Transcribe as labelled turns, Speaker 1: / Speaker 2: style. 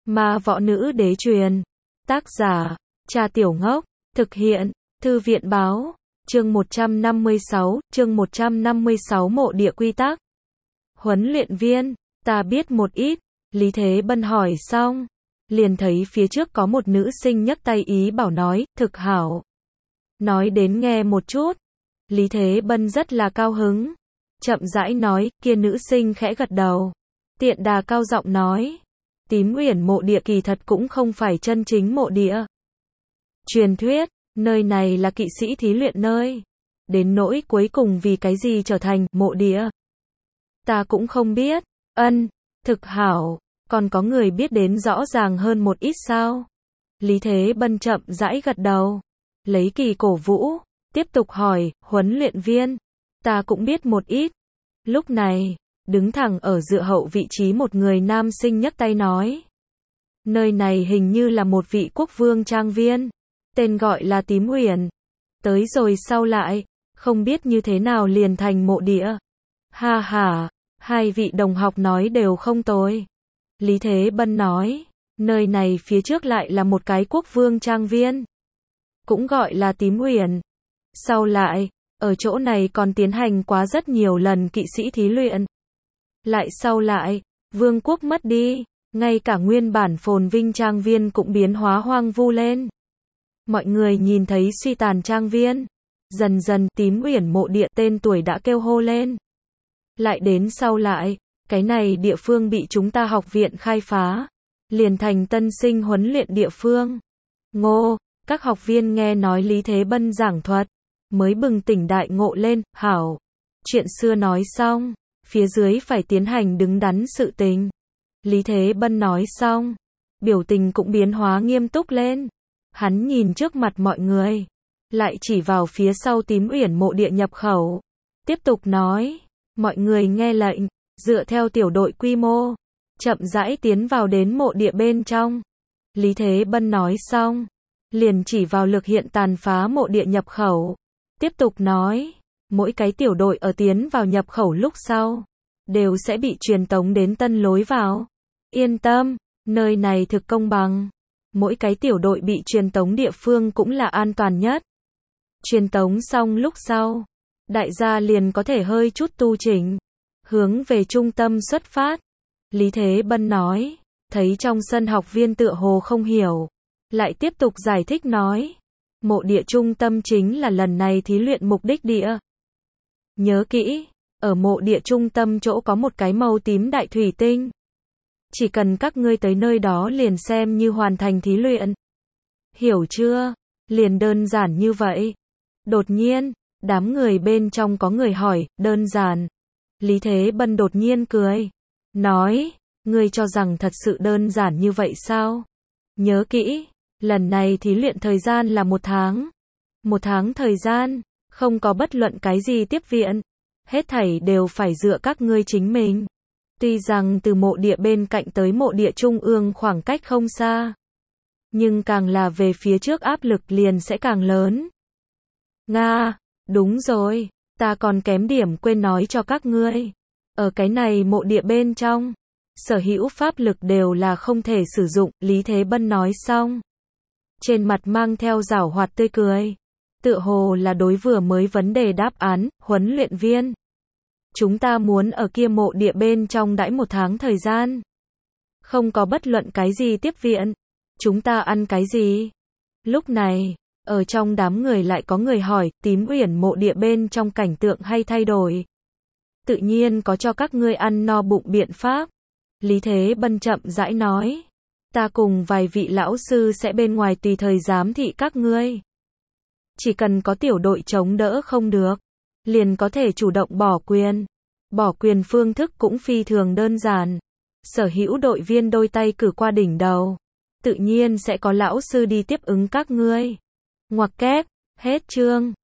Speaker 1: Ma võ nữ đế truyền. Tác giả, Trà Tiểu Ngốc. Thực hiện, Thư viện báo. Chương 156 mộ địa quy tắc. Huấn luyện viên, ta biết một ít. Lý Thế Bân hỏi xong, liền thấy phía trước có một nữ sinh nhấc tay ý bảo nói, thực hảo. Nói đến nghe một chút. Lý Thế Bân rất là cao hứng. Chậm rãi nói, kia nữ sinh khẽ gật đầu. Tiện đà cao giọng nói, Tím Uyển mộ địa kỳ thật cũng không phải chân chính mộ địa. Truyền thuyết, nơi này là kỵ sĩ thí luyện nơi. Đến nỗi cuối cùng vì cái gì trở thành mộ địa. Ta cũng không biết. Thực hảo, còn có người biết đến rõ ràng hơn một ít sao? Lý Thế Bân chậm rãi gật đầu. Lấy kỳ cổ vũ, tiếp tục hỏi, huấn luyện viên, ta cũng biết một ít. Lúc này, đứng thẳng ở dựa hậu vị trí một người nam sinh nhấc tay nói. Nơi này hình như là một vị quốc vương trang viên, tên gọi là Tím Uyển. Tới rồi sau lại, không biết như thế nào liền thành mộ địa. Ha ha, hai vị đồng học nói đều không tồi. Lý Thế Bân nói, nơi này phía trước lại là một cái quốc vương trang viên, cũng gọi là Tím Uyển. Sau lại, ở chỗ này còn tiến hành quá rất nhiều lần kỵ sĩ thí luyện. Lại sau lại, vương quốc mất đi, ngay cả nguyên bản phồn vinh trang viên cũng biến hóa hoang vu lên. Mọi người nhìn thấy suy tàn trang viên, dần dần Tím Uyển mộ địa tên tuổi đã kêu hô lên. Lại đến sau lại, cái này địa phương bị chúng ta học viện khai phá, liền thành tân sinh huấn luyện địa phương. Ngô, các học viên nghe nói Lý Thế Bân giảng thuật, mới bừng tỉnh đại ngộ lên, hảo. Chuyện xưa nói xong, phía dưới phải tiến hành đứng đắn sự tình. Lý Thế Bân nói xong, biểu tình cũng biến hóa nghiêm túc lên. Hắn nhìn trước mặt mọi người, lại chỉ vào phía sau Tím Uyển mộ địa nhập khẩu. Tiếp tục nói, mọi người nghe lệnh, dựa theo tiểu đội quy mô, chậm rãi tiến vào đến mộ địa bên trong. Lý Thế Bân nói xong, liền chỉ vào lực hiện tàn phá mộ địa nhập khẩu. Tiếp tục nói, mỗi cái tiểu đội ở tiến vào nhập khẩu lúc sau, đều sẽ bị truyền tống đến tân lối vào. Yên tâm, nơi này thực công bằng. Mỗi cái tiểu đội bị truyền tống địa phương cũng là an toàn nhất. Truyền tống xong lúc sau, đại gia liền có thể hơi chút tu chỉnh, hướng về trung tâm xuất phát. Lý Thế Bân nói, thấy trong sân học viên tựa hồ không hiểu, lại tiếp tục giải thích nói, mộ địa trung tâm chính là lần này thí luyện mục đích địa. Nhớ kỹ, ở mộ địa trung tâm chỗ có một cái màu tím đại thủy tinh. Chỉ cần các ngươi tới nơi đó liền xem như hoàn thành thí luyện. Hiểu chưa? Liền đơn giản như vậy. Đột nhiên, đám người bên trong có người hỏi, đơn giản. Lý Thế Bân đột nhiên cười. Nói, ngươi cho rằng thật sự đơn giản như vậy sao? Nhớ kỹ, lần này thí luyện thời gian là 1 tháng. 1 tháng thời gian, không có bất luận cái gì tiếp viện. Hết thảy đều phải dựa các ngươi chính mình. Tuy rằng từ mộ địa bên cạnh tới mộ địa trung ương khoảng cách không xa, nhưng càng là về phía trước áp lực liền sẽ càng lớn. Nga, đúng rồi, ta còn kém điểm quên nói cho các ngươi. Ở cái này mộ địa bên trong, sở hữu pháp lực đều là không thể sử dụng, Lý Thế Bân nói xong. Trên mặt mang theo giảo hoạt tươi cười. Tựa hồ là đối vừa mới vấn đề đáp án, huấn luyện viên. Chúng ta muốn ở kia mộ địa bên trong đãi 1 tháng thời gian. Không có bất luận cái gì tiếp viện. Chúng ta ăn cái gì? Lúc này, ở trong đám người lại có người hỏi, Tím Uyển mộ địa bên trong cảnh tượng hay thay đổi? Tự nhiên có cho các ngươi ăn no bụng biện pháp. Lý Thế Bân chậm rãi nói. Ta cùng vài vị lão sư sẽ bên ngoài tùy thời giám thị các ngươi. Chỉ cần có tiểu đội chống đỡ không được, liền có thể chủ động bỏ quyền. Bỏ quyền phương thức cũng phi thường đơn giản. Sở hữu đội viên đôi tay cử qua đỉnh đầu. Tự nhiên sẽ có lão sư đi tiếp ứng các ngươi. Ngoặc kép, hết chương.